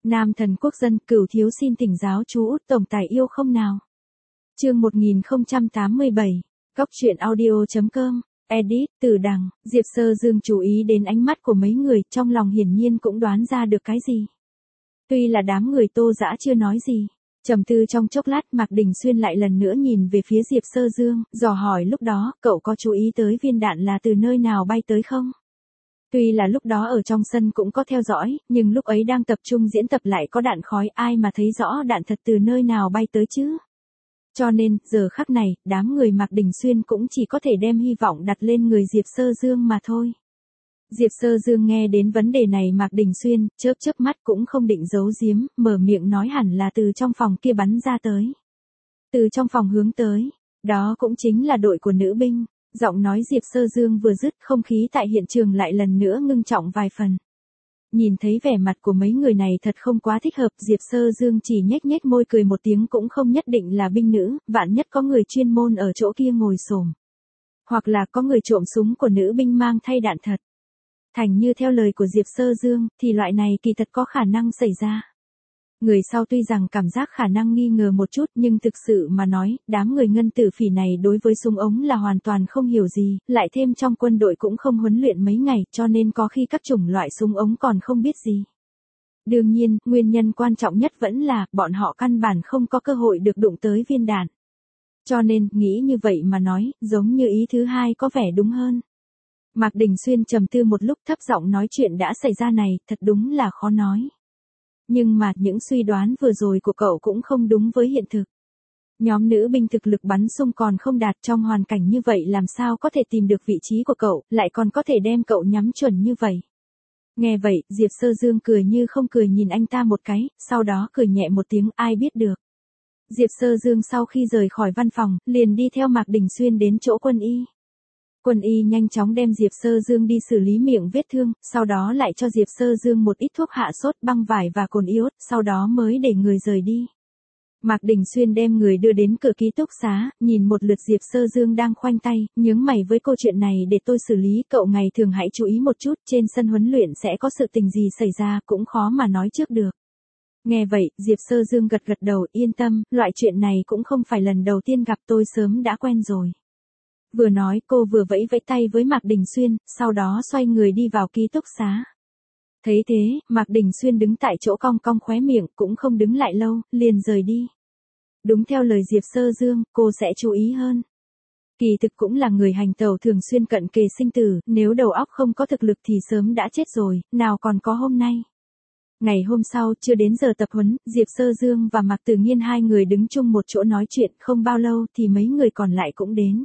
Nam thần quốc dân, Cửu thiếu xin thỉnh giáo chú Út tổng tài yêu không nào. Chương 1087. Góc truyện audio.com. Edit, Từ Đằng. Diệp Sơ Dương chú ý đến ánh mắt của mấy người, trong lòng hiển nhiên cũng đoán ra được cái gì. Tuy là đám người Tô Dã chưa nói gì, trầm tư trong chốc lát, Mạc Đình Xuyên lại lần nữa nhìn về phía Diệp Sơ Dương, dò hỏi lúc đó, cậu có chú ý tới viên đạn là từ nơi nào bay tới không? Tuy là lúc đó ở trong sân cũng có theo dõi, nhưng lúc ấy đang tập trung diễn tập lại có đạn khói, ai mà thấy rõ đạn thật từ nơi nào bay tới chứ? Cho nên, giờ khắc này, đám người Mạc Đình Xuyên cũng chỉ có thể đem hy vọng đặt lên người Diệp Sơ Dương mà thôi. Diệp Sơ Dương nghe đến vấn đề này, Mạc Đình Xuyên chớp chớp mắt cũng không định giấu giếm, mở miệng nói hẳn là từ trong phòng kia bắn ra tới. Từ trong phòng hướng tới, đó cũng chính là đội của nữ binh. Giọng nói Diệp Sơ Dương vừa dứt, không khí tại hiện trường lại lần nữa ngưng trọng vài phần. Nhìn thấy vẻ mặt của mấy người này thật không quá thích hợp, Diệp Sơ Dương chỉ nhếch nhếch môi cười một tiếng, cũng không nhất định là binh nữ, vạn nhất có người chuyên môn ở chỗ kia ngồi xổm, hoặc là có người trộm súng của nữ binh mang thay đạn thật. Thành như theo lời của Diệp Sơ Dương, thì loại này kỳ thật có khả năng xảy ra. Người sau tuy rằng cảm giác khả năng nghi ngờ một chút, nhưng thực sự mà nói, đám người Ngân Tử Phỉ này đối với súng ống là hoàn toàn không hiểu gì, lại thêm trong quân đội cũng không huấn luyện mấy ngày, cho nên có khi các chủng loại súng ống còn không biết gì. Đương nhiên, nguyên nhân quan trọng nhất vẫn là, bọn họ căn bản không có cơ hội được đụng tới viên đạn. Cho nên, nghĩ như vậy mà nói, giống như ý thứ hai có vẻ đúng hơn. Mạc Đình Xuyên trầm tư một lúc, thấp giọng nói chuyện đã xảy ra này, thật đúng là khó nói. Nhưng mà, những suy đoán vừa rồi của cậu cũng không đúng với hiện thực. Nhóm nữ binh thực lực bắn sung còn không đạt, trong hoàn cảnh như vậy làm sao có thể tìm được vị trí của cậu, lại còn có thể đem cậu nhắm chuẩn như vậy. Nghe vậy, Diệp Sơ Dương cười như không cười nhìn anh ta một cái, sau đó cười nhẹ một tiếng, ai biết được. Diệp Sơ Dương sau khi rời khỏi văn phòng, liền đi theo Mạc Đình Xuyên đến chỗ quân y. Quân y nhanh chóng đem Diệp Sơ Dương đi xử lý miệng vết thương, sau đó lại cho Diệp Sơ Dương một ít thuốc hạ sốt, băng vải và cồn iốt, sau đó mới để người rời đi. Mạc Đình Xuyên đem người đưa đến cửa ký túc xá, nhìn một lượt Diệp Sơ Dương đang khoanh tay, nhướng mày với câu chuyện này để tôi xử lý, cậu ngày thường hãy chú ý một chút, trên sân huấn luyện sẽ có sự tình gì xảy ra cũng khó mà nói trước được. Nghe vậy, Diệp Sơ Dương gật gật đầu, yên tâm, loại chuyện này cũng không phải lần đầu tiên gặp, tôi sớm đã quen rồi. Vừa nói, cô vừa vẫy vẫy tay với Mạc Đình Xuyên, sau đó xoay người đi vào ký túc xá. Thấy thế, Mạc Đình Xuyên đứng tại chỗ cong cong khóe miệng, cũng không đứng lại lâu, liền rời đi. Đúng theo lời Diệp Sơ Dương, cô sẽ chú ý hơn. Kỳ thực cũng là người hành tẩu thường xuyên cận kề sinh tử, nếu đầu óc không có thực lực thì sớm đã chết rồi, nào còn có hôm nay. Ngày hôm sau, chưa đến giờ tập huấn, Diệp Sơ Dương và Mạc Tử Nghiên hai người đứng chung một chỗ nói chuyện, không bao lâu thì mấy người còn lại cũng đến.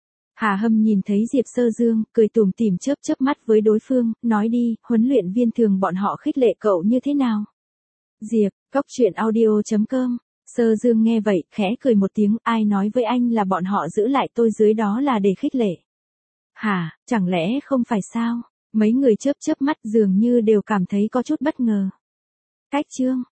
Hà Hâm nhìn thấy Diệp Sơ Dương, cười tủm tỉm chớp chớp mắt với đối phương, nói đi, huấn luyện viên thường bọn họ khích lệ cậu như thế nào? Diệp, góc truyện audio.com. Sơ Dương nghe vậy, khẽ cười một tiếng, ai nói với anh là bọn họ giữ lại tôi dưới đó là để khích lệ? Hả, chẳng lẽ không phải sao? Mấy người chớp chớp mắt dường như đều cảm thấy có chút bất ngờ. Cách chương.